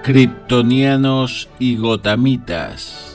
Kryptonianos y Gotamitas.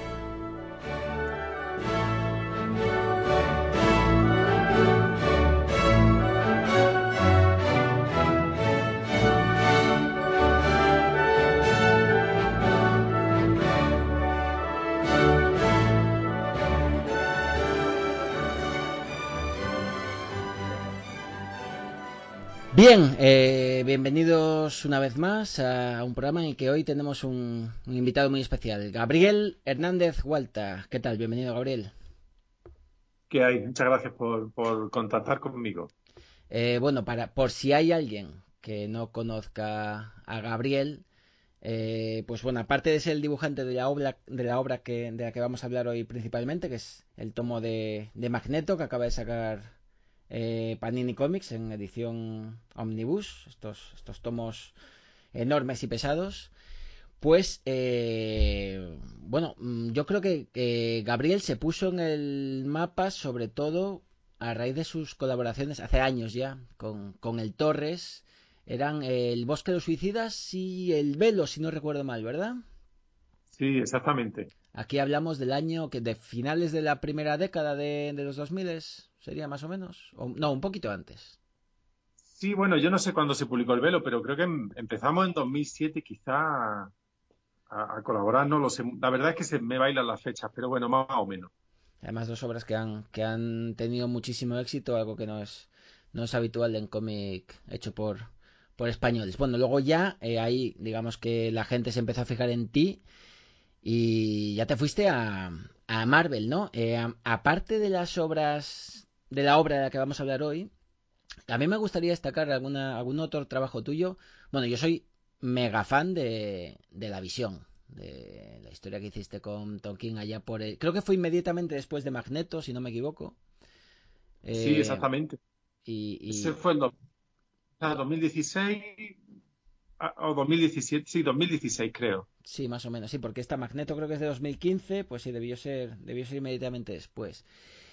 Bien, bienvenidos una vez más a un programa en el que hoy tenemos un invitado muy especial, Gabriel Hernández Hualta. ¿Qué tal? Bienvenido, Gabriel. ¿Qué hay? Muchas gracias por contactar conmigo. Bueno, por si hay alguien que no conozca a Gabriel, pues bueno, aparte de ser el dibujante de la obra de la que vamos a hablar hoy principalmente, que es el tomo de Magneto que acaba de sacar Panini Comics en edición Omnibus, estos tomos enormes y pesados. Pues bueno, yo creo que Gabriel se puso en el mapa sobre todo a raíz de sus colaboraciones hace años ya con el Torres. Eran El Bosque de los Suicidas y El Velo, si no recuerdo mal, ¿verdad? Sí, exactamente. Aquí hablamos del año que de finales de la primera década de los 2000, sería más o menos. No, un poquito antes. Sí, bueno, yo no sé cuándo se publicó El Velo, pero creo que empezamos en 2007 quizá a colaborar, no lo sé. La verdad es que se me bailan las fechas, pero bueno, más o menos. Además, dos obras que han tenido muchísimo éxito, algo que no es habitual en cómic hecho por españoles. Bueno, luego ya ahí, digamos que la gente se empezó a fijar en ti y ya te fuiste a Marvel, ¿no? Aparte de las obras, de la obra de la que vamos a hablar hoy, también me gustaría destacar algún otro trabajo tuyo. Bueno, yo soy mega fan de La Visión, de la historia que hiciste con Tom King allá por creo que fue inmediatamente después de Magneto, si no me equivoco. Sí, Eh, exactamente. Ese y fue en 2016 o 2017, sí, 2016 creo. sí, más o menos, sí, porque esta Magneto creo que es de 2015, pues sí, debió ser inmediatamente después.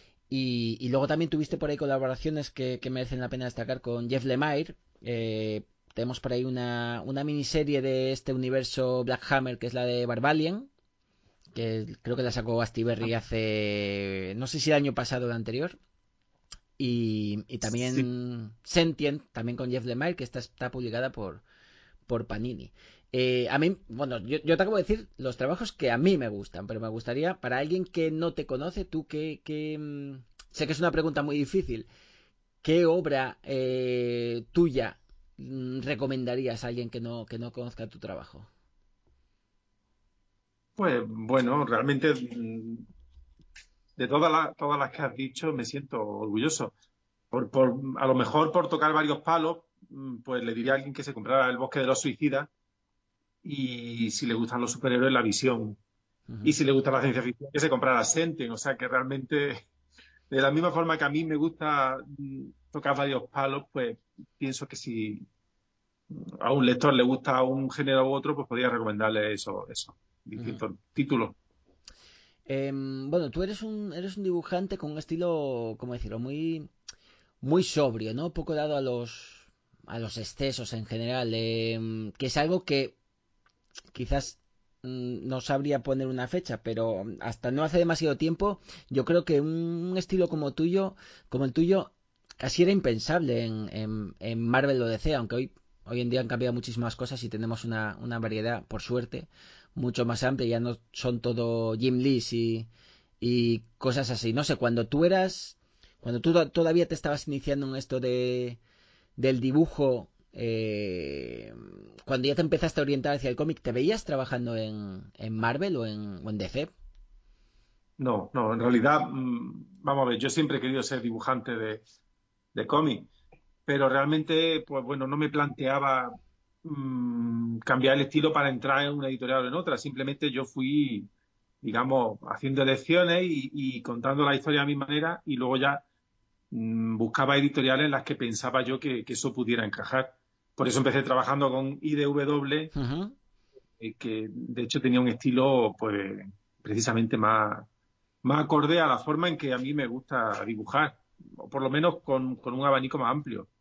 Y luego también tuviste por ahí colaboraciones que merecen la pena destacar con Jeff Lemire. Tenemos por ahí una miniserie de este universo Black Hammer, que es la de Barbalian, que creo que la sacó Astiberri hace, no sé si el año pasado o el anterior. Y Sí, también Sentient, también con Jeff Lemire, que está publicada por Panini. A mí, bueno, yo te acabo de decir los trabajos que a mí me gustan, pero me gustaría, para alguien que no te conoce, tú sé que es una pregunta muy difícil, ¿qué obra tuya recomendarías a alguien que no conozca tu trabajo? pues bueno, realmente de todas las que has dicho me siento orgulloso. A lo mejor por tocar varios palos, pues le diría a alguien que se comprara El Bosque de los Suicidas y si le gustan los superhéroes, La Visión. Y Ujú, si le gusta la ciencia ficción, que se comprara Senten. O sea que realmente, de la misma forma que a mí me gusta tocar varios palos, pues pienso que si a un lector le gusta un género u otro, pues podría recomendarle eso, ujú. distintos títulos. Bueno, tú eres un dibujante con un estilo, ¿cómo decirlo? Muy sobrio, ¿no? Poco dado a los excesos en general, que es algo que quizás no sabría poner una fecha, pero hasta no hace demasiado tiempo, yo creo que un estilo como el tuyo, casi era impensable en Marvel o DC, aunque hoy en día han cambiado muchísimas cosas y tenemos una variedad, por suerte, mucho más amplia. Ya no son todo Jim Lee y cosas así. No sé, cuando tú todavía te estabas iniciando en esto del dibujo, cuando ya te empezaste a orientar hacia el cómic, ¿te veías trabajando en Marvel o en DC? No, no, en realidad, vamos a ver, yo siempre he querido ser dibujante de cómic, pero realmente, pues bueno, no me planteaba cambiar el estilo para entrar en una editorial o en otra. Simplemente yo fui, digamos, haciendo elecciones y contando la historia a mi manera y luego ya buscaba editoriales en las que pensaba yo que eso pudiera encajar. Por eso empecé trabajando con IDW, Ujú, que de hecho tenía un estilo, pues, precisamente más acorde a la forma en que a mí me gusta dibujar, o por lo menos con un abanico más amplio.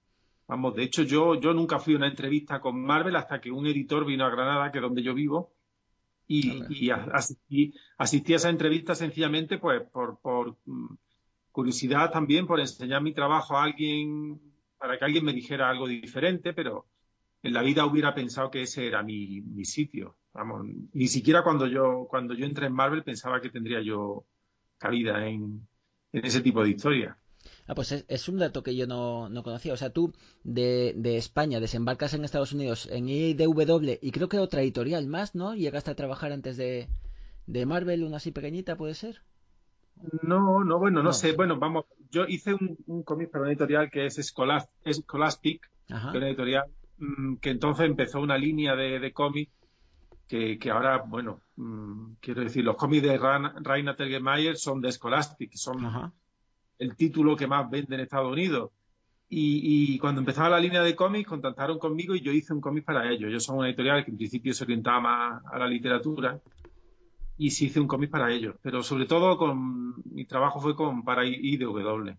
Vamos, de hecho, yo nunca fui a una entrevista con Marvel hasta que un editor vino a Granada, que es donde yo vivo, Anda. y asistí a esa entrevista sencillamente pues por curiosidad también, por enseñar mi trabajo a alguien, para que alguien me dijera algo diferente, pero en la vida hubiera pensado que ese era mi sitio. Vamos, ni siquiera cuando yo entré en Marvel pensaba que tendría yo cabida en ese tipo de historia. Ah, pues es un dato que yo no conocía. O sea, tú de España desembarcas en Estados Unidos en IDW y creo que otra editorial más, ¿no? Llegaste a trabajar antes de Marvel, una así pequeñita, ¿puede ser? No, no, bueno, no No, sé. sí. Bueno, vamos, yo hice un cómic para una editorial que es Scholastic, que es Ajá, una editorial que entonces empezó una línea de cómics que ahora, bueno, quiero decir, los cómics de Raina Telgemeier son de Scholastic, son ajá. el título que más vende en Estados Unidos. Y cuando empezaba la línea de cómics, contactaron conmigo y yo hice un cómic para ellos. Yo soy una editorial que en principio se orientaba más a la literatura y sí hice un cómic para ellos. Pero sobre todo mi trabajo fue para IDW.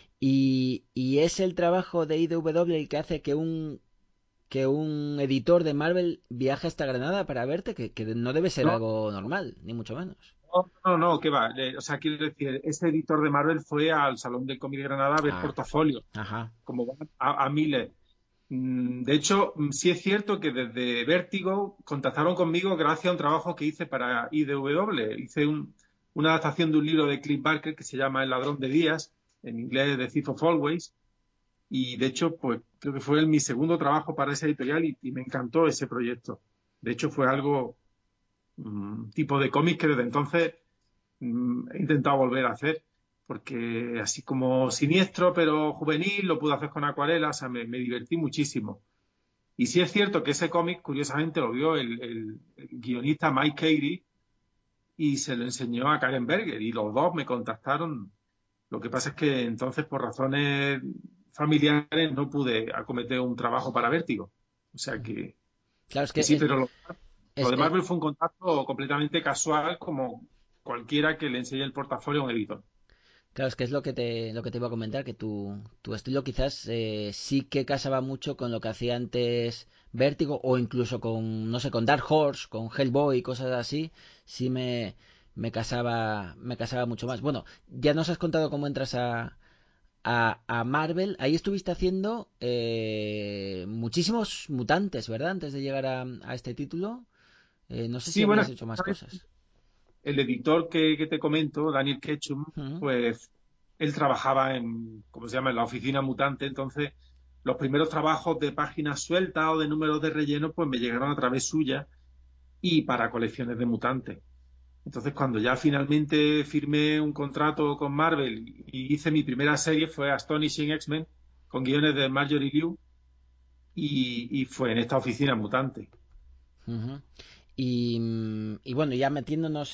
Y es el trabajo de IDW el que hace que un editor de Marvel viaje hasta Granada para verte, que no debe ser No, algo normal, ni mucho menos. no, que va. O sea, quiero decir, ese editor de Marvel fue al Salón del Cómic de Granada a ver Ah, portafolios, ajá. como van a miles. De hecho, sí es cierto que desde Vértigo contactaron conmigo gracias a un trabajo que hice para IDW. Hice una adaptación de un libro de Cliff Barker que se llama El ladrón de días, en inglés The Thief of Always. Y de hecho, pues creo que fue mi segundo trabajo para esa editorial y me encantó ese proyecto. De hecho, fue algo, tipo de cómic que desde entonces he intentado volver a hacer, porque así como siniestro pero juvenil, lo pude hacer con acuarela, o sea, me divertí muchísimo. Y sí es cierto que ese cómic, curiosamente, lo vio el guionista Mike Carey y se lo enseñó a Karen Berger y los dos me contactaron. Lo que pasa es que entonces, por razones familiares, no pude acometer un trabajo para Vértigo. O sea Claro, es que que sí, pero lo es, de Marvel fue un contacto completamente casual, como cualquiera que le enseñe el portafolio a un editor. claro, es que es lo que te iba a comentar, que tu estilo quizás sí que casaba mucho con lo que hacía antes Vértigo o incluso con, no sé, con Dark Horse, con Hellboy y cosas así, sí me casaba mucho más. Bueno, ya nos has contado cómo entras a Marvel, ahí estuviste haciendo muchísimos mutantes, ¿verdad? Antes de llegar a este título. No sé si Sí, bueno, habías hecho más cosas. el editor que te comento, Daniel Ketchum, Ujú. pues él trabajaba en, ¿cómo se llama?, en la oficina mutante, entonces los primeros trabajos de páginas sueltas o de números de relleno, pues me llegaron a través suya y para colecciones de mutantes. Entonces, cuando ya finalmente firmé un contrato con Marvel y hice mi primera serie, fue Astonishing X-Men, con guiones de Marjorie Liu, y fue en esta oficina mutante. Ujú. Y bueno, ya metiéndonos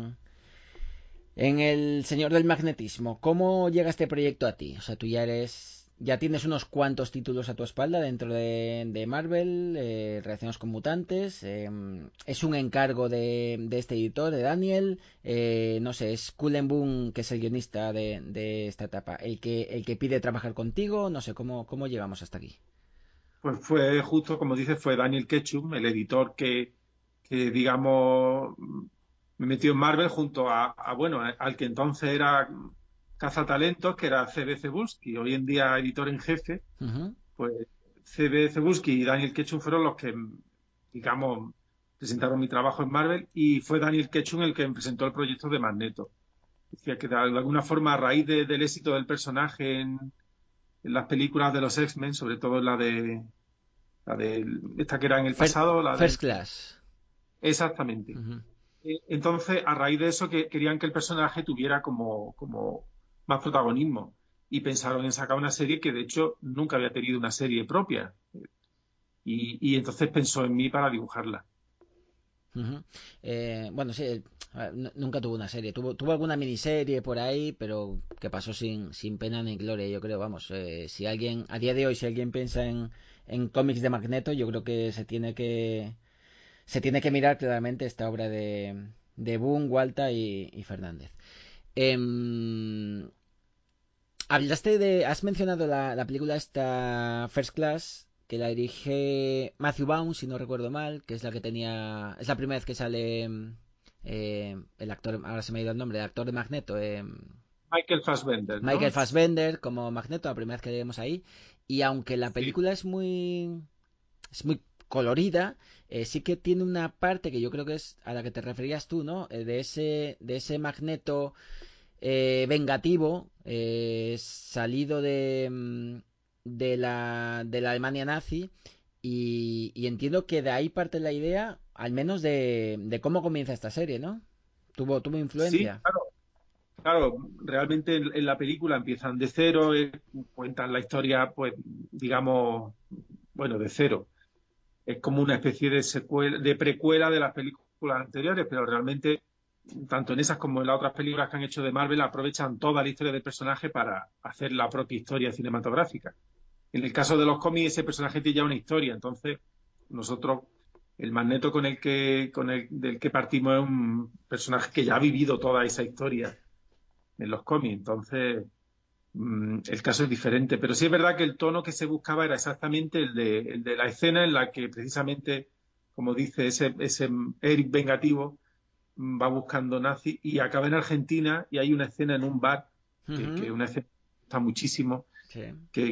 en el Señor del Magnetismo, ¿cómo llega este proyecto a ti? O sea, tú ya tienes unos cuantos títulos a tu espalda dentro de Marvel, relacionados con mutantes, es un encargo de este editor, de Daniel, no sé, es Cullen Bunn, que es el guionista de esta etapa, el que pide trabajar contigo, no sé, ¿cómo llegamos hasta aquí? Pues fue justo, como dices, fue Daniel Ketchum, el editor digamos, me metió en Marvel junto bueno, al que entonces era cazatalentos, que era C.B. Cebulski, hoy en día editor en jefe. Ujú, Pues C.B. Cebulski y Daniel Ketchum fueron los que, digamos, presentaron mi trabajo en Marvel y fue Daniel Ketchum el que me presentó el proyecto de Magneto. Decía que de alguna forma, a raíz del éxito del personaje en las películas de los X-Men, sobre todo la de esta que era en el pasado, la de... First Class. Exactamente. Ujú. Entonces, a raíz de eso, querían que el personaje tuviera como más protagonismo y pensaron en sacar una serie que, de hecho, nunca había tenido una serie propia. Y entonces pensó en mí para dibujarla. Ujú. Bueno, sí, a ver, nunca tuvo una serie. Tuvo alguna miniserie por ahí, pero que pasó sin pena ni gloria, yo creo. Vamos, si alguien, a día de hoy, si alguien piensa en cómics de Magneto, yo creo que se tiene que mirar claramente esta obra de Boom, Walta y Fernández. Em, Has mencionado la película esta First Class, que la dirige Matthew Vaughn, si no recuerdo mal, que es la que tenía... Es la primera vez que sale el actor, ahora se me ha ido el nombre, el actor de Magneto, Michael Fassbender, Michael ¿no? Fassbender como Magneto, la primera vez que le vemos ahí. Y aunque la Sí, película es muy colorida, sí que tiene una parte que yo creo que es a la que te referías tú, ¿no? De ese Magneto vengativo, salido de la Alemania nazi, y entiendo que de ahí parte la idea, al menos de cómo comienza esta serie, ¿no? Tuvo sí, influencia. claro. Claro, realmente en la película empiezan de cero, cuentan la historia, pues, digamos, bueno, de cero. Es como una especie de secuela, de precuela de las películas anteriores, pero realmente, tanto en esas como en las otras películas que han hecho de Marvel, aprovechan toda la historia del personaje para hacer la propia historia cinematográfica. En el caso de los cómics, ese personaje tiene ya una historia, entonces nosotros, el Magneto del que partimos es un personaje que ya ha vivido toda esa historia en los cómics, entonces el caso es diferente, pero sí es verdad que el tono que se buscaba era exactamente el de la escena en la que precisamente, como dice ese Eric vengativo, va buscando nazis y acaba en Argentina y hay una escena en un bar, que Ujú. una escena que me gusta muchísimo, Sí.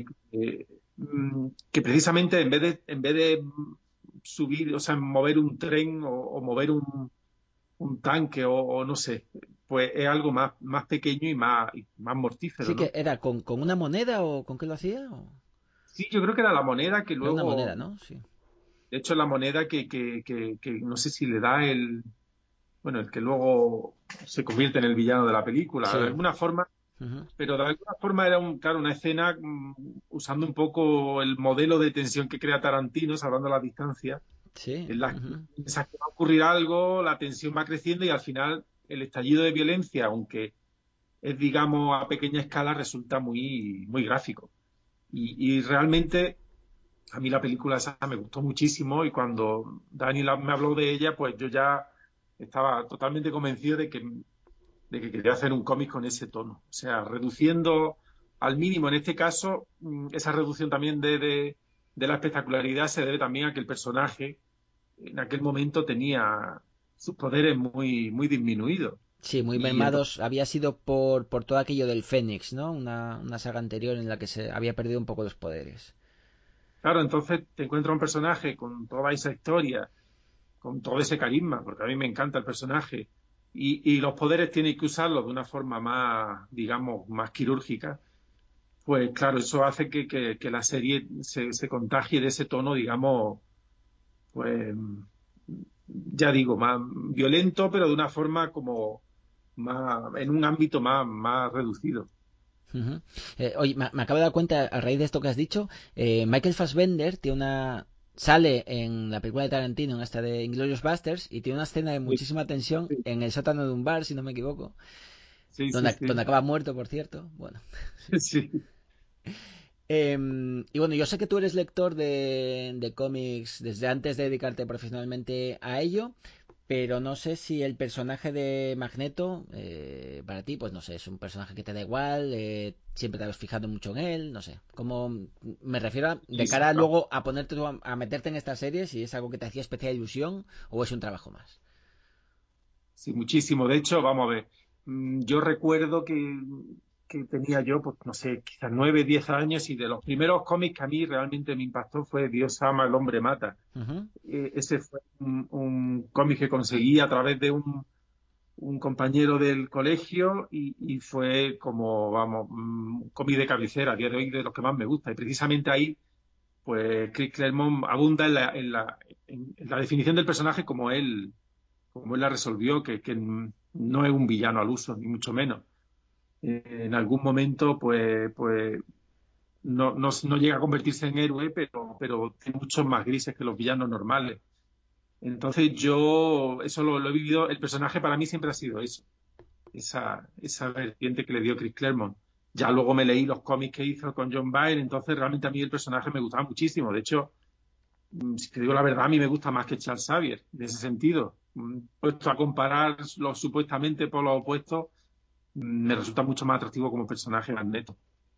que precisamente en vez de subir, o sea, mover un tren o mover un tanque o no sé, pues es algo más pequeño y más Sí mortífero, que ¿no? era con una moneda o con qué lo hacía. Sí, yo creo que era la moneda que Era una moneda, luego, ¿no? Sí. de hecho, la moneda que no sé si le da bueno, el que luego se convierte en el villano de la película, de Sí. alguna forma, Ujú. pero de alguna forma era claro, una escena usando un poco el modelo de tensión que crea Tarantino, salvando la distancia, Sí. en la que Ujú. piensas que va a ocurrir algo, la tensión va creciendo y al final el estallido de violencia, aunque es, digamos, a pequeña escala, resulta muy gráfico. Y realmente a mí la película esa me gustó muchísimo y cuando Dani me habló de ella, pues yo ya estaba totalmente convencido de que quería hacer un cómic con ese tono. O sea, reduciendo al mínimo, en este caso, esa reducción también de la espectacularidad se debe también a que el personaje en aquel momento tenía sus poderes muy disminuidos. Sí, muy Y entonces, mermados. Había sido por todo aquello del Fénix, ¿no? Una saga anterior en la que se había perdido un poco los poderes. claro, entonces te encuentras un personaje con toda esa historia, con todo ese carisma, porque a mí me encanta el personaje, y los poderes tienes que usarlos de una forma más, digamos, más quirúrgica, pues claro, eso hace que la serie se contagie de ese tono, digamos, pues ya digo, más violento, pero de una forma como más, en un ámbito más reducido. Ujú. Oye, me acabo de dar cuenta a raíz de esto que has dicho. Michael Fassbender sale en la película de Tarantino, en esta de Inglourious Basterds, y tiene una escena de Sí, muchísima tensión sí, en el sótano de un bar, si no me equivoco, sí, sí, sí, donde acaba muerto, por cierto. Bueno. sí. Y bueno, yo sé que tú eres lector de cómics desde antes de dedicarte profesionalmente a ello, pero no sé si el personaje de Magneto, para ti, pues no sé, es un personaje que te da igual, siempre te has fijado mucho en él, no sé. Como me refiero de Sí, sí, cara no. luego a ponerte a meterte en estas series, si es algo que te hacía especial ilusión o es un trabajo más. Sí, muchísimo. De hecho, vamos a ver, yo recuerdo que tenía yo, pues no sé, quizás 9, 10 años y de los primeros cómics que a mí realmente me impactó fue Dios ama, el hombre mata. Ujú. Ese fue un cómic que conseguí a través de un compañero del colegio y fue como, vamos, un cómic de cabecera, a día de hoy de los que más me gusta. Y precisamente ahí, pues Chris Claremont abunda en la definición del personaje como él la resolvió, que no es un villano al uso, ni mucho menos. En algún momento, pues no llega a convertirse en héroe, pero tiene muchos más grises que los villanos normales. Entonces yo eso lo he vivido, el personaje para mí siempre ha sido eso, esa vertiente que le dio Chris Claremont. Ya luego me leí los cómics que hizo con John Byrne, entonces realmente a mí el personaje me gustaba muchísimo. De hecho, si te digo la verdad, a mí me gusta más que Charles Xavier, en ese sentido. Puesto a comparar los supuestamente por los opuestos, me resulta mucho más atractivo como personaje Magneto.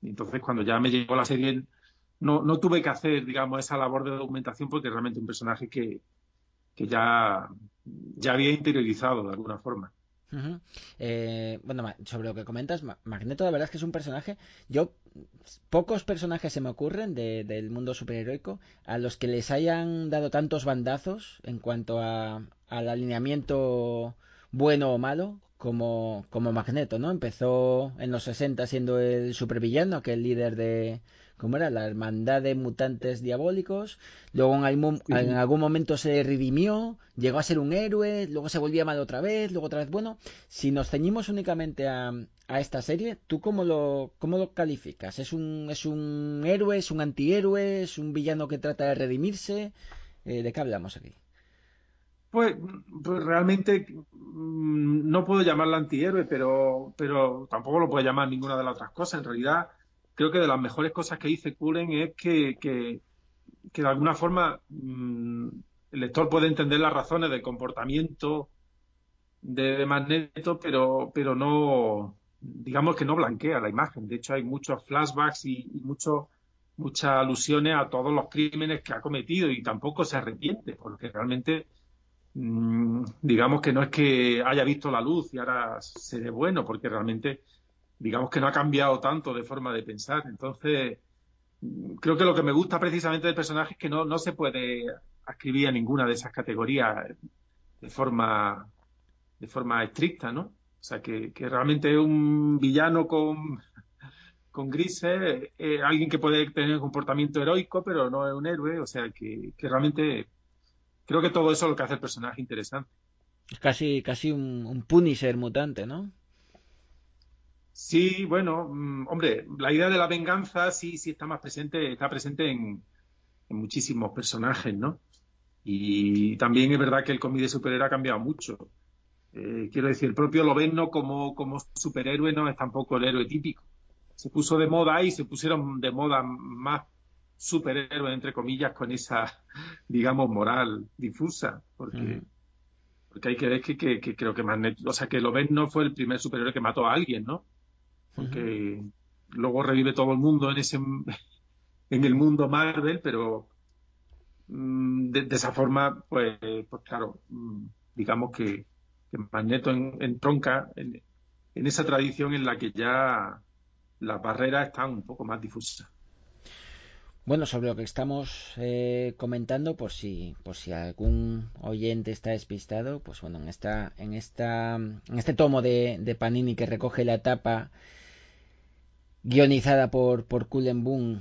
Y entonces, cuando ya me llegó la serie, no tuve que hacer, digamos, esa labor de documentación porque realmente es un personaje que ya había interiorizado de alguna forma. Ujú. Bueno, sobre lo que comentas, Magneto, la verdad es que es un personaje. Yo, pocos personajes se me ocurren del mundo superheroico a los que les hayan dado tantos bandazos en cuanto al alineamiento bueno o malo como Magneto, ¿no? Empezó en los 60 siendo el supervillano, aquel líder de, ¿cómo era? La hermandad de mutantes diabólicos. Luego en Sí. algún momento se redimió, llegó a ser un héroe, luego se volvía mal otra vez bueno. Si nos ceñimos únicamente a esta serie, ¿tú cómo lo calificas? Es un héroe, es un antihéroe, es un villano que trata de redimirse? ¿De qué hablamos aquí? Pues, pues realmente no puedo llamarla antihéroe, pero tampoco lo puedo llamar ninguna de las otras cosas. En realidad, creo que de las mejores cosas que dice Cullen es que de alguna forma el lector puede entender las razones del comportamiento de Magneto, pero no, digamos que no blanquea la imagen. De hecho, hay muchos flashbacks y muchas alusiones a todos los crímenes que ha cometido y tampoco se arrepiente, porque realmente digamos que no es que haya visto la luz y ahora se ve bueno, porque realmente digamos que no ha cambiado tanto de forma de pensar. Entonces, creo que lo que me gusta precisamente del personaje es que no se puede ascribir a ninguna de esas categorías de forma, de forma estricta, ¿no? O sea, que realmente es un villano con grises, alguien que puede tener un comportamiento heroico, pero no es un héroe. O sea, que realmente creo que todo eso es lo que hace el personaje interesante. Es casi un Punisher mutante, ¿no? Sí, bueno, hombre, la idea de la venganza sí está presente en muchísimos personajes, ¿no? Y también es verdad que el cómic de superhéroe ha cambiado mucho. Quiero decir, el propio Lobezno como superhéroe no es tampoco el héroe típico. Se puso de moda y se pusieron de moda más superhéroes, entre comillas, con esa, digamos, moral difusa, Ujú, porque hay que ver que creo que Magneto, o sea, que Lobezno fue el primer superhéroe que mató a alguien, ¿no? ujú. Porque luego revive todo el mundo en el mundo Marvel, pero de esa forma, pues claro, digamos que Magneto entronca en esa tradición en la que ya las barreras están un poco más difusas. Bueno, sobre lo que estamos comentando, por si algún oyente está despistado, pues bueno, en este tomo de Panini que recoge la etapa guionizada por Cullen Bunn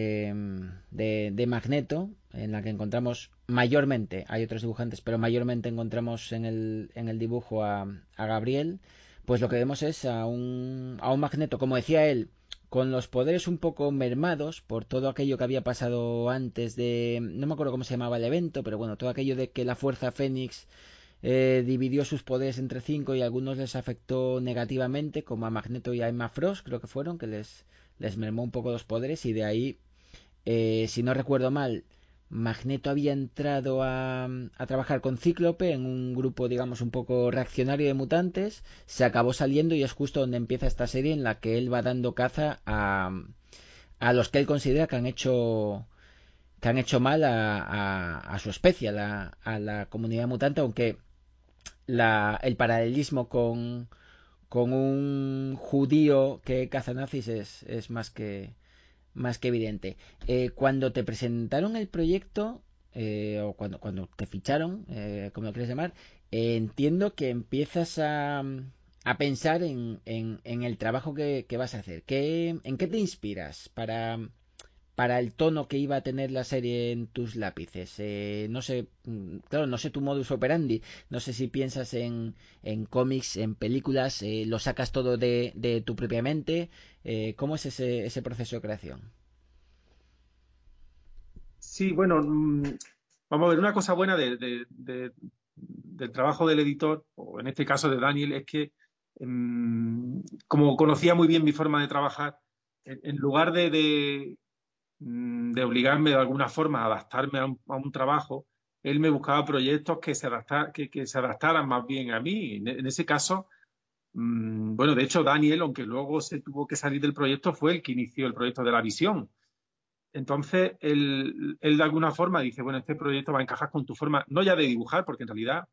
de Magneto, en la que encontramos mayormente, hay otros dibujantes, pero mayormente encontramos en el dibujo a Gabriel, pues lo que vemos es a un Magneto, como decía él, con los poderes un poco mermados por todo aquello que había pasado antes de... No me acuerdo cómo se llamaba el evento, pero bueno, todo aquello de que la Fuerza Fénix dividió sus poderes entre cinco y a algunos les afectó negativamente, como a Magneto y a Emma Frost, creo que fueron, que les mermó un poco los poderes y de ahí, si no recuerdo mal, Magneto había entrado a trabajar con Cíclope en un grupo, digamos, un poco reaccionario de mutantes, se acabó saliendo y es justo donde empieza esta serie en la que él va dando caza a los que él considera que han hecho mal a su especie, a la comunidad mutante, aunque el paralelismo con un judío que caza nazis es más que evidente. Cuando te presentaron el proyecto, o cuando te ficharon, como lo quieres llamar, entiendo que empiezas a pensar en el trabajo que vas a hacer. ¿En qué te inspiras para el tono que iba a tener la serie en tus lápices? No sé, claro, no sé tu modus operandi, no sé si piensas en cómics, en películas, lo sacas todo de tu propia mente, ¿cómo es ese proceso de creación? Sí, bueno, vamos a ver, una cosa buena del trabajo del editor, o en este caso de Daniel, es que como conocía muy bien mi forma de trabajar, en lugar de obligarme de alguna forma a adaptarme a un trabajo, él me buscaba proyectos que se adaptaran más bien a mí. En ese caso, Bueno, de hecho, Daniel, aunque luego se tuvo que salir del proyecto, fue el que inició el proyecto de la visión. Entonces, él de alguna forma dice, bueno, este proyecto va a encajar con tu forma, no ya de dibujar, porque en realidad,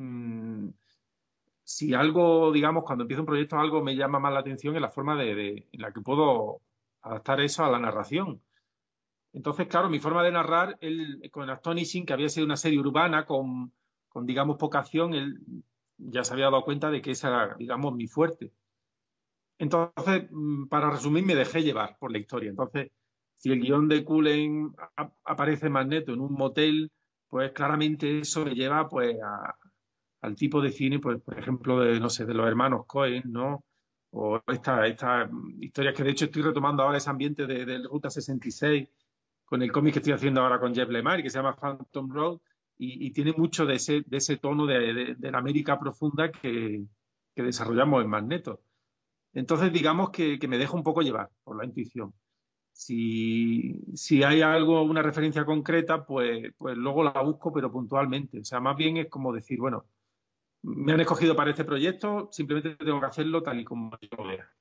si algo, digamos, cuando empiezo un proyecto, algo me llama más la atención es la forma en la que puedo adaptar eso a la narración. Entonces, claro, mi forma de narrar, él, con Astonishing, que había sido una serie urbana con, digamos, poca acción, él ya se había dado cuenta de que esa era, digamos, mi fuerte. Entonces, para resumir, me dejé llevar por la historia. Entonces, si el guión de Cullen aparece Magneto en un motel, pues claramente eso me lleva pues al tipo de cine, pues por ejemplo, de, no sé, de los hermanos Coen, ¿no? O estas historias que de hecho estoy retomando ahora ese ambiente de Ruta 66 con el cómic que estoy haciendo ahora con Jeff Lemire, que se llama Phantom Road, y tiene mucho de ese tono de la América profunda que desarrollamos en Magneto. Entonces, digamos que me dejo un poco llevar por la intuición. Si hay algo, una referencia concreta, pues luego la busco, pero puntualmente. O sea, más bien es como decir, bueno, me han escogido para este proyecto, simplemente tengo que hacerlo tal y como yo lo vea.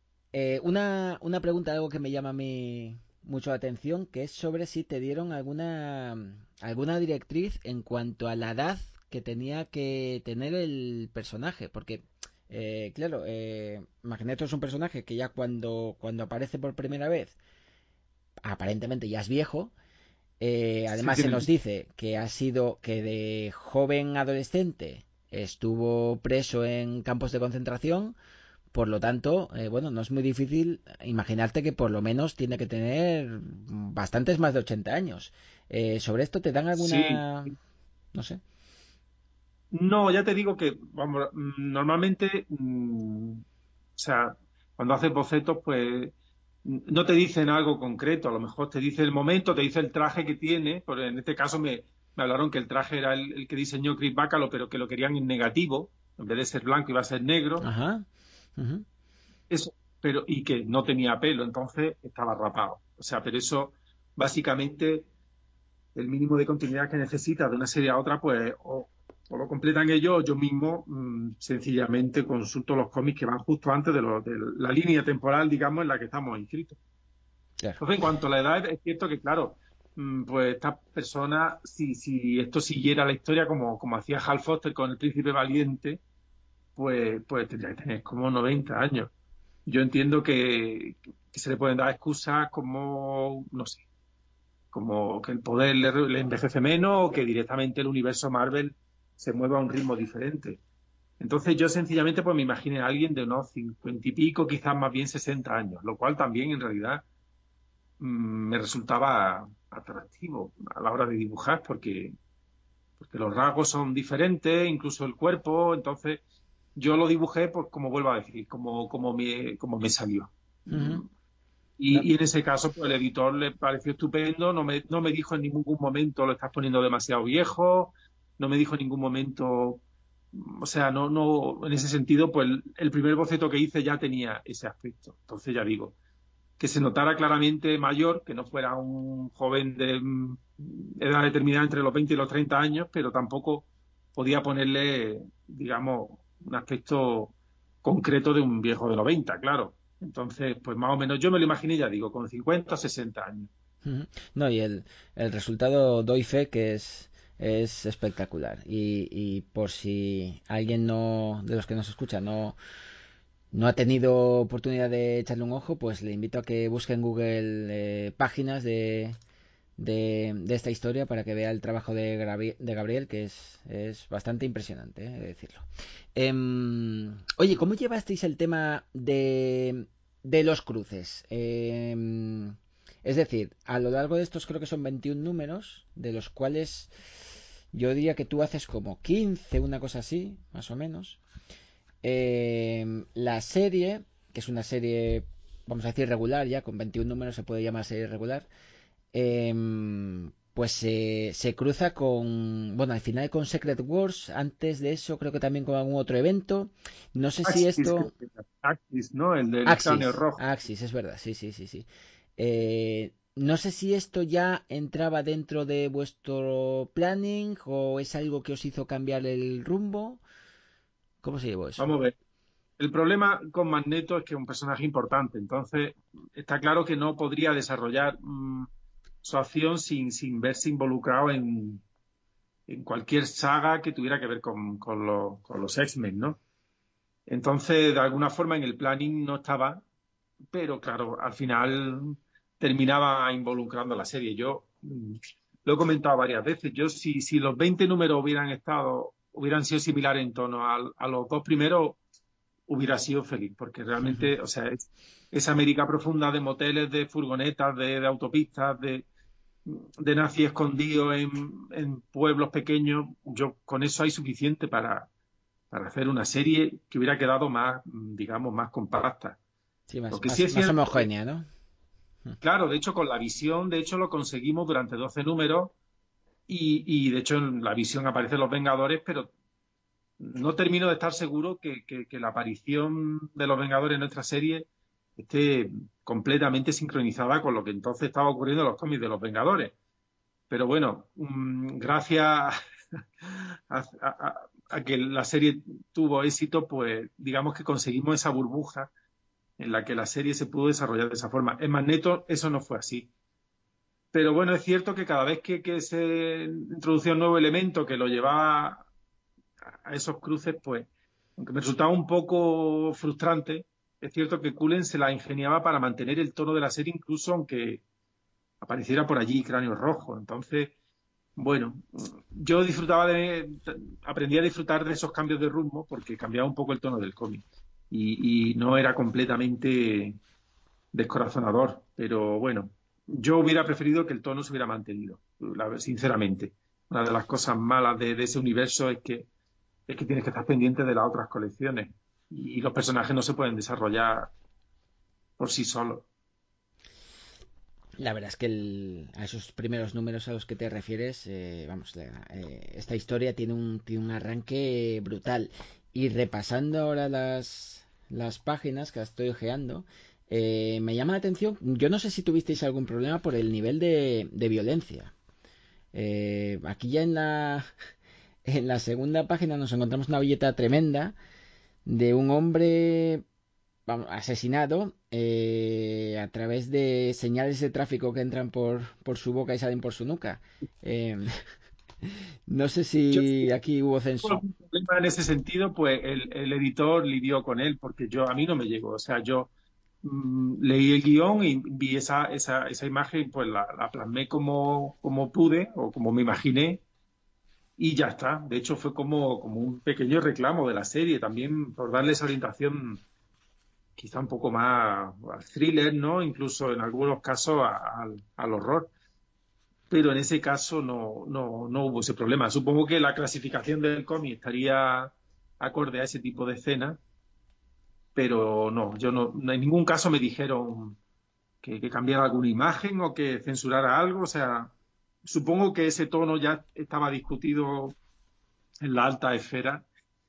Una pregunta, algo que me llama a mí mucho la atención, que es sobre si te dieron alguna directriz en cuanto a la edad que tenía que tener el personaje, porque claro, Magneto es un personaje que ya cuando aparece por primera vez, aparentemente ya es viejo. Sí, Además se tiene, nos dice que ha sido que de joven adolescente estuvo preso en campos de concentración. Por lo tanto, bueno, no es muy difícil imaginarte que por lo menos tiene que tener bastantes más de 80 años. ¿Sobre esto te dan sí. alguna... no sé? No, ya te digo que, vamos, normalmente, o sea, cuando haces bocetos, pues no te dicen algo concreto, a lo mejor te dice el momento, te dice el traje que tiene, porque en este caso me hablaron que el traje era el que diseñó Chris Bacalo, pero que lo querían en negativo, en vez de ser blanco iba a ser negro, Ajá. Ujú. eso, pero, y que no tenía pelo, entonces estaba rapado. O sea, pero eso, básicamente, el mínimo de continuidad que necesita de una serie a otra, pues o lo completan ellos, o yo mismo sencillamente consulto los cómics que van justo antes de la línea temporal, digamos, en la que estamos inscritos. Claro. Entonces, en cuanto a la edad, es cierto que, claro, pues esta persona, si esto siguiera la historia como hacía Hal Foster con El Príncipe Valiente, pues tendría que tener como 90 años. Yo entiendo que se le pueden dar excusas como, no sé, como que el poder le envejece menos o que directamente el universo Marvel se mueva a un ritmo diferente. Entonces yo sencillamente pues me imaginé a alguien de unos 50 y pico, quizás más bien 60 años, lo cual también en realidad me resultaba atractivo a la hora de dibujar porque los rasgos son diferentes, incluso el cuerpo, entonces yo lo dibujé pues como vuelvo a decir, como me salió. Ujú. Mm, No. y en ese caso, pues el editor le pareció estupendo, no me dijo en ningún momento lo estás poniendo demasiado viejo, no me dijo en ningún momento, o sea, no, en ese sentido, pues el primer boceto que hice ya tenía ese aspecto. Entonces ya digo, que se notara claramente mayor, que no fuera un joven de edad determinada entre los 20 y los 30 años, pero tampoco podía ponerle, digamos, un aspecto concreto de un viejo de 90, claro. Entonces, pues más o menos yo me lo imaginé, ya digo, con 50 o 60 años. Ujú. No, y el resultado doy fe que es espectacular. Y por si alguien no, de los que nos escucha no ha tenido oportunidad de echarle un ojo, pues le invito a que busque en Google páginas de esta historia para que vea el trabajo de Gabriel, que es bastante impresionante, he de decirlo. Oye, ¿cómo llevasteis el tema de los cruces? Es decir, a lo largo de estos creo que son 21 números, de los cuales yo diría que tú haces como 15, una cosa así, más o menos. La serie, que es una serie, vamos a decir, regular ya, con 21 números se puede llamar serie regular, pues se cruza con, bueno, al final con Secret Wars, antes de eso creo que también con algún otro evento. No sé si Axis, esto... Axis, ¿no? El del cráneo Axis, rojo. Axis, es verdad, sí, sí, sí, sí. No sé si esto ya entraba dentro de vuestro planning o es algo que os hizo cambiar el rumbo. ¿Cómo se llevó eso? Vamos a ver. El problema con Magneto es que es un personaje importante, entonces está claro que no podría desarrollar su acción sin verse involucrado en cualquier saga que tuviera que ver con los X-Men, ¿no? Entonces, de alguna forma, en el planning no estaba, pero claro, al final terminaba involucrando la serie. Yo lo he comentado varias veces. Yo, si los 20 números hubieran sido similares en tono a los dos primeros, hubiera sido feliz, porque realmente, o sea, esa América profunda de moteles, de furgonetas, de autopistas, de nazis escondidos en pueblos pequeños, yo con eso hay suficiente para hacer una serie que hubiera quedado más, digamos, más compacta. Sí, Lo que sí es más cierto que, homogénea, ¿no? claro, de hecho, con la visión, de hecho, lo conseguimos durante 12 números y de hecho, en la visión aparecen los Vengadores, pero no termino de estar seguro que la aparición de los Vengadores en nuestra serie esté completamente sincronizada con lo que entonces estaba ocurriendo en los cómics de los Vengadores. Pero bueno, gracias a que la serie tuvo éxito, pues digamos que conseguimos esa burbuja en la que la serie se pudo desarrollar de esa forma. En Magneto eso no fue así. Pero bueno, es cierto que cada vez que se introducía un nuevo elemento que lo llevaba a esos cruces, pues, aunque me resultaba un poco frustrante, es cierto que Cullen se la ingeniaba para mantener el tono de la serie, incluso aunque apareciera por allí Cráneo Rojo. Entonces, bueno, yo aprendí a disfrutar de esos cambios de rumbo porque cambiaba un poco el tono del cómic y no era completamente descorazonador, pero bueno, yo hubiera preferido que el tono se hubiera mantenido, sinceramente. Una de las cosas malas de ese universo es que tienes que estar pendiente de las otras colecciones y los personajes no se pueden desarrollar por sí solos. La verdad es que a esos primeros números a los que te refieres, vamos, esta historia tiene un arranque brutal. Y repasando ahora las páginas que las estoy ojeando, me llama la atención, yo no sé si tuvisteis algún problema por el nivel de violencia. Aquí ya en la segunda página nos encontramos una viñeta tremenda de un hombre asesinado a través de señales de tráfico que entran por su boca y salen por su nuca. Eh, no sé Yo si aquí hubo tuvo censo. algún problema en ese sentido, pues el editor lidió con él, porque a mí no me llegó. O sea, yo leí el guión y vi esa imagen, pues la plasmé como pude o como me imaginé y ya está. De hecho, fue como un pequeño reclamo de la serie, también por darle esa orientación quizá un poco más al thriller, ¿no? Incluso en algunos casos al horror. Pero en ese caso no hubo ese problema. Supongo que la clasificación del cómic estaría acorde a ese tipo de escena, pero no, en ningún caso me dijeron que cambiara alguna imagen o que censurara algo. O sea, supongo que ese tono ya estaba discutido en la alta esfera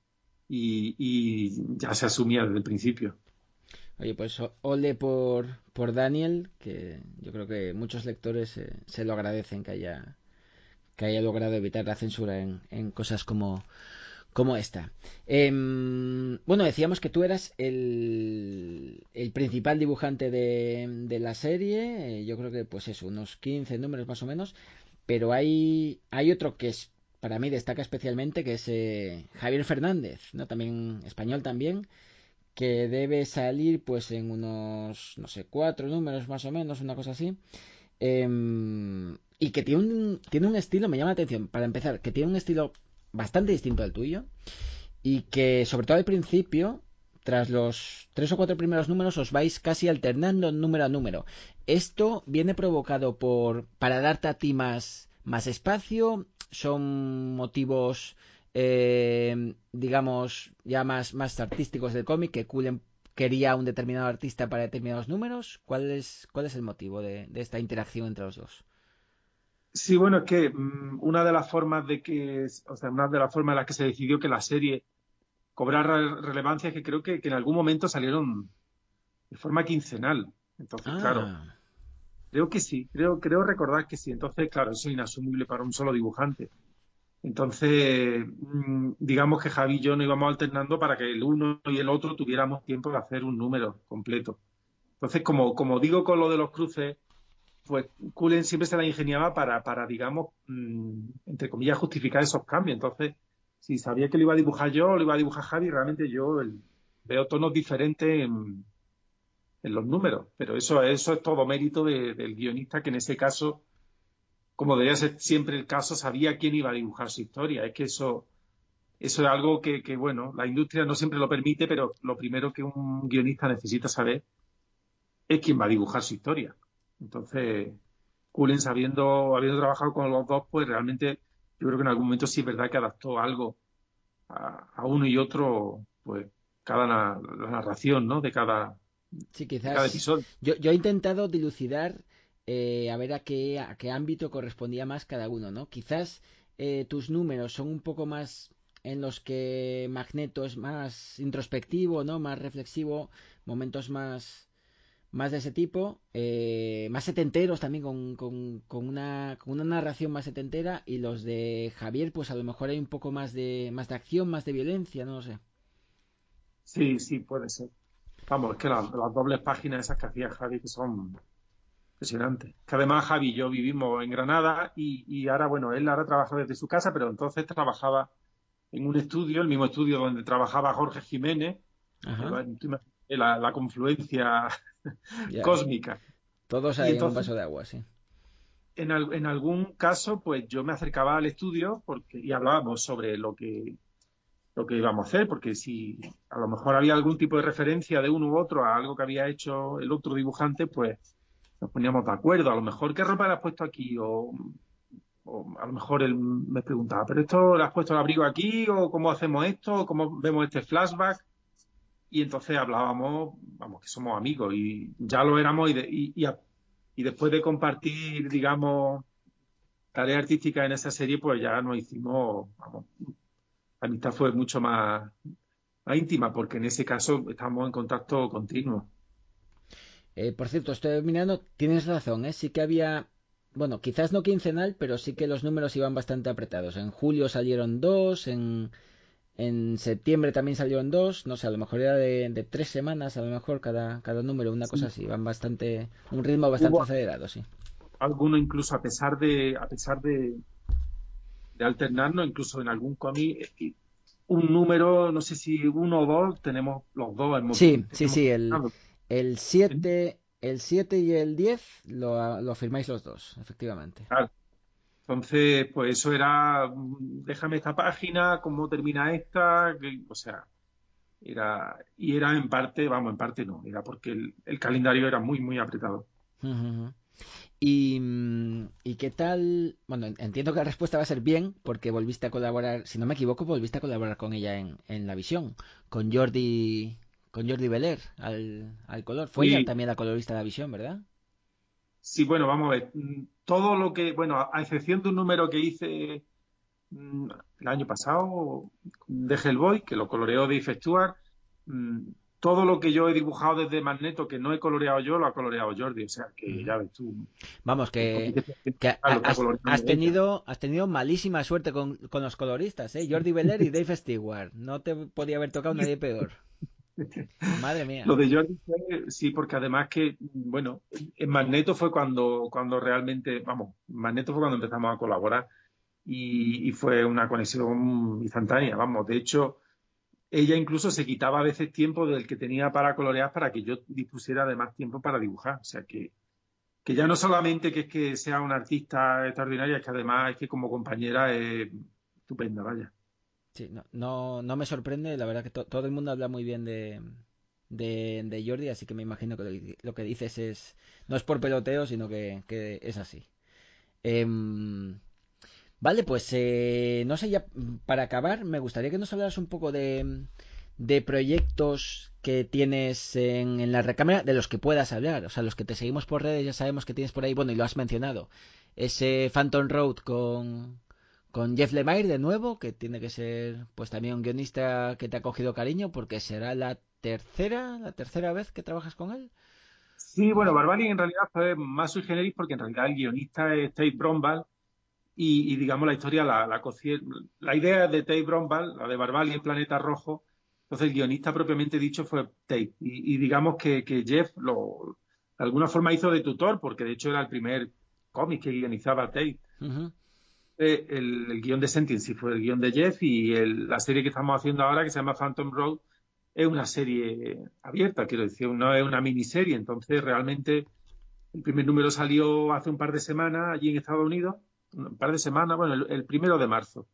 y ya se asumía desde el principio. Oye, pues ole por Daniel, que yo creo que muchos lectores se lo agradecen que haya logrado evitar la censura en cosas como esta. Bueno, decíamos que tú eras el principal dibujante de la serie. Yo creo que, pues eso, unos 15 números más o menos. Pero hay otro que es, para mí destaca especialmente, que es Javier Fernández, ¿no? También español también, que debe salir pues en unos, no sé, 4 números más o menos, una cosa así. Y que tiene un estilo, me llama la atención, para empezar, que tiene un estilo bastante distinto al tuyo y que sobre todo al principio, tras los 3 o 4 primeros números, os vais casi alternando número a número. Esto viene provocado para darte a ti más espacio, son motivos, digamos, ya más artísticos del cómic, que Cullen quería un determinado artista para determinados números. ¿Cuál es el motivo de esta interacción entre los dos? Sí, bueno, es que una de las formas o sea, una de las formas en las que se decidió que la serie cobrara relevancia es que creo que en algún momento salieron de forma quincenal. Entonces, claro, Ah, creo que sí, creo recordar que sí. Entonces, claro, eso es inasumible para un solo dibujante. Entonces, digamos que Javi y yo nos íbamos alternando para que el uno y el otro tuviéramos tiempo de hacer un número completo. Entonces, como digo con lo de los cruces, pues Cullen siempre se la ingeniaba para digamos, entre comillas, justificar esos cambios. Entonces, si sabía que lo iba a dibujar yo o lo iba a dibujar Javi, realmente yo veo tonos diferentes en los números. Pero eso es todo mérito del guionista, que en ese caso, como debería ser siempre el caso, sabía quién iba a dibujar su historia. Es que eso es algo que, bueno, la industria no siempre lo permite, pero lo primero que un guionista necesita saber es quién va a dibujar su historia. Entonces, Cullen, habiendo trabajado con los dos, pues realmente yo creo que en algún momento sí es verdad que adaptó algo a uno y otro, pues la narración, ¿no? Sí, De cada quizás episodio. yo he intentado dilucidar a ver a qué ámbito correspondía más cada uno, ¿no? Quizás tus números son un poco más en los que Magneto es más introspectivo, ¿no? Más reflexivo, momentos más de ese tipo, más setenteros también con una narración más setentera, y los de Javier pues a lo mejor hay un poco más de acción, más de violencia, no lo sé. Sí, sí, puede ser. Vamos, es que las dobles páginas esas que hacía Javi que son impresionantes. Que además Javi y yo vivimos en Granada y ahora, bueno, él ahora trabaja desde su casa, pero entonces trabajaba en un estudio, el mismo estudio donde trabajaba Jorge Jiménez. Ajá, Tú imagínate la confluencia ya. cósmica. Todos Y ahí en un entonces, vaso de agua, sí. en algún caso, pues yo me acercaba al estudio y hablábamos sobre lo que íbamos a hacer, porque si a lo mejor había algún tipo de referencia de uno u otro a algo que había hecho el otro dibujante, pues nos poníamos de acuerdo. A lo mejor, ¿qué ropa le has puesto aquí? O a lo mejor él me preguntaba, ¿pero esto le has puesto el abrigo aquí? ¿O cómo hacemos esto? ¿O cómo vemos este flashback? Y entonces hablábamos, vamos, que somos amigos y ya lo éramos y después de compartir, digamos, tarea artística en esa serie, pues ya nos hicimos, vamos, la amistad fue mucho más íntima, porque en ese caso estamos en contacto continuo. Por cierto, estoy mirando, tienes razón, ¿eh? Sí que había, bueno, quizás no quincenal, pero sí que los números iban bastante apretados. En julio salieron dos, en septiembre también salieron dos, no sé, a lo mejor era de 3 semanas, a lo mejor cada número, una cosa Sí, así, van bastante, un ritmo bastante hubo acelerado, sí. alguno incluso a pesar de alternarnos, incluso en algún cómic, un número, no sé si uno o dos, tenemos los dos, Sí, sí, hemos sí, el, alternado. el 7 el 7 y el 10 lo firmáis los dos, efectivamente. Claro. Entonces, pues eso era, déjame esta página, cómo termina esta, o sea, era en parte, vamos, en parte no, era porque el calendario era muy, muy apretado. Ujú. ¿Y qué tal? Bueno, entiendo que la respuesta va a ser bien, porque volviste a colaborar, si no me equivoco, volviste a colaborar con ella en La Visión, con Jordi Beler al color. Fue ella Y también la colorista de La Visión, ¿verdad? sí, bueno, vamos a ver, todo lo que, bueno, a excepción de un número que hice mm, el año pasado de Hellboy, que lo coloreó Dave Stewart, mm, todo lo que yo he dibujado desde Magneto, que no he coloreado yo, lo ha coloreado Jordi, o sea, que Ujú. ya ves tú, Vamos, el que, cómic que lo está coloreando has ella. tenido, has tenido malísima suerte con los coloristas, ¿eh? Jordi Beler y Dave Stewart. No te podía haber tocado nadie peor. Madre mía. Lo de Jordi fue, sí, porque además que, bueno, en Magneto fue cuando realmente, vamos, Magneto fue cuando empezamos a colaborar y fue una conexión instantánea, vamos, de hecho, ella incluso se quitaba a veces tiempo del que tenía para colorear para que yo dispusiera de más tiempo para dibujar, o sea que ya no solamente que es que sea una artista extraordinaria, es que además es que como compañera es estupenda, vaya. Sí, no me sorprende, la verdad que todo el mundo habla muy bien de Jordi, así que me imagino que lo que dices no es por peloteo, sino que es así. Em, vale, pues no sé, ya para acabar, me gustaría que nos hablaras un poco de proyectos que tienes en la recámara, de los que puedas hablar, o sea, los que te seguimos por redes ya sabemos que tienes por ahí, bueno, y lo has mencionado, ese Phantom Road con Jeff Lemire de nuevo, que tiene que ser pues también un guionista que te ha cogido cariño, porque será la tercera vez que trabajas con él. Sí, No bueno, sé. Barbali en realidad fue más sui generis porque en realidad el guionista es Tate Brombal, y digamos, la historia, la idea de Tate Brombal, la de Barbal y el planeta rojo. Entonces, el guionista propiamente dicho fue Tate. Y digamos que Jeff de alguna forma hizo de tutor, porque de hecho era el primer cómic que guionizaba Tate. Ujú. El guión de Sentence fue el guión de Jeff, y la serie que estamos haciendo ahora, que se llama Phantom Road, es una serie abierta, quiero decir, no es una miniserie. Entonces, realmente, el primer número salió hace un par de semanas allí en Estados Unidos, un par de semanas, bueno, el 1 de marzo.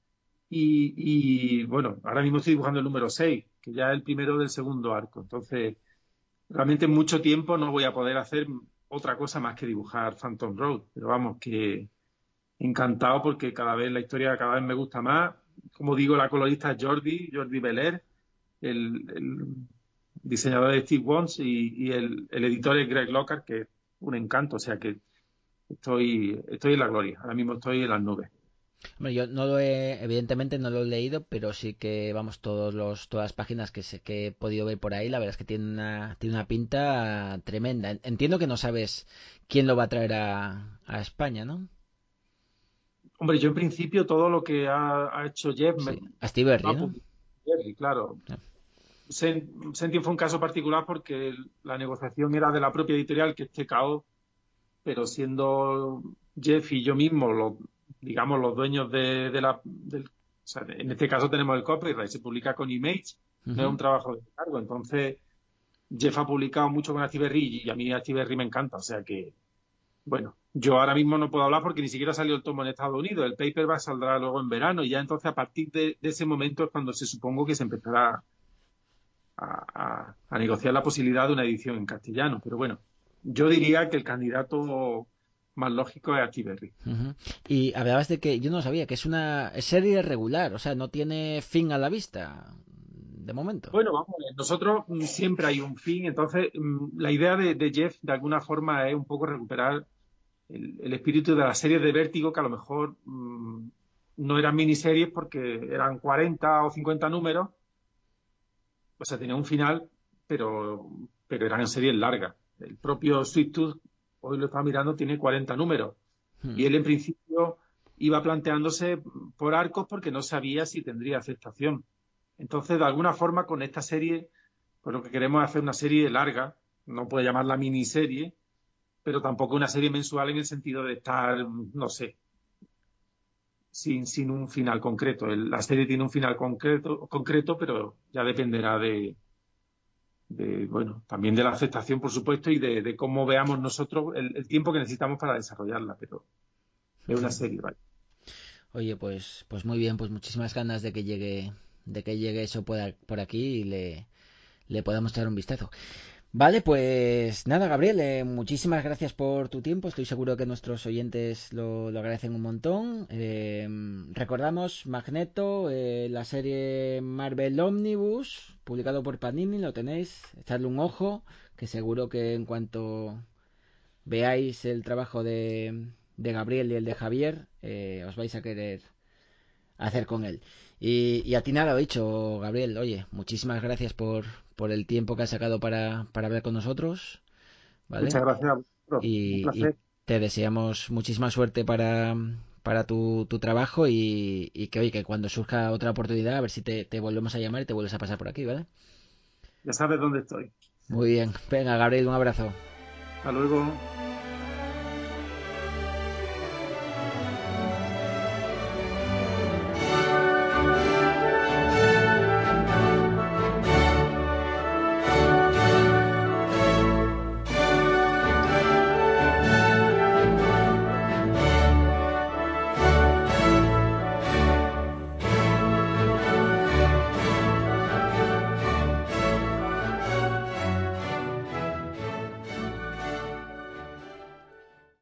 Bueno, ahora mismo estoy dibujando el número 6, que ya es el primero del segundo arco. Entonces, realmente en mucho tiempo no voy a poder hacer otra cosa más que dibujar Phantom Road. Pero vamos, que encantado, porque la historia cada vez me gusta más. Como digo, la colorista es Jordi Belair, el diseñador de Steve Wands, y el editor es Greg Lockhart, que es un encanto. O sea que estoy en la gloria. Ahora mismo estoy en las nubes. Hombre, yo evidentemente no lo he leído, pero sí que, vamos, todas las páginas que he podido ver por ahí, la verdad es que tiene una pinta tremenda. Entiendo que no sabes quién lo va a traer a España, ¿no? Hombre, yo en principio todo lo que ha hecho Jeff Sí, a Steve Berry, va a ¿no? publicar Jerry, claro. Ah. Sentient fue un caso particular porque la negociación era de la propia editorial, que es TKO, pero siendo Jeff y yo mismo digamos, los dueños o sea, en este caso tenemos el copyright, se publica con Image, no es un trabajo de encargo. Entonces, Jeff ha publicado mucho con Astiberri, y a mí Astiberri me encanta. O sea que, bueno, yo ahora mismo no puedo hablar porque ni siquiera salió el tomo en Estados Unidos. El paperback saldrá luego en verano, y ya entonces a partir de ese momento es cuando supongo que se empezará a negociar la posibilidad de una edición en castellano. Pero bueno, yo diría que el candidato más lógico es Astiberri. Ujú. Y hablabas de que yo no sabía que es una serie regular, o sea, no tiene fin a la vista, de momento. Bueno, vamos a ver, nosotros siempre hay un fin. Entonces, la idea de Jeff, de alguna forma, es un poco recuperar el espíritu de las series de Vértigo, que a lo mejor no eran miniseries porque eran 40 o 50 números. O sea, tenía un final, pero eran series largas. El propio Sweet Tooth, hoy lo estaba mirando, tiene 40 números. Y él, en principio, iba planteándose por arcos porque no sabía si tendría aceptación. Entonces, de alguna forma, con esta serie, pues lo que queremos es hacer una serie larga. No puede llamarla miniserie, pero tampoco una serie mensual, en el sentido de estar, no sé, sin un final concreto. La serie tiene un final concreto, pero ya dependerá bueno, también de la aceptación, por supuesto, y de cómo veamos nosotros el tiempo que necesitamos para desarrollarla. Pero es una serie, ¿vale? Oye, pues muy bien, pues muchísimas ganas de que llegue eso por aquí y le podamos echar un vistazo. Vale, pues nada, Gabriel, muchísimas gracias por tu tiempo. Estoy seguro que nuestros oyentes lo agradecen un montón. Recordamos Magneto, la serie Marvel Omnibus, publicado por Panini, lo tenéis, echadle un ojo, que seguro que en cuanto veáis el trabajo de Gabriel y el de Javier, os vais a querer hacer con él. Y a ti nada, lo dicho, Gabriel, oye, muchísimas gracias por el tiempo que has sacado para hablar con nosotros, ¿vale? Muchas gracias a vosotros. Un Y placer. te deseamos muchísima suerte para tu trabajo y que, oye, que cuando surja otra oportunidad, a ver si te volvemos a llamar y te vuelves a pasar por aquí, ¿vale? Ya sabes dónde estoy. Muy bien, venga, Gabriel, un abrazo. Hasta luego.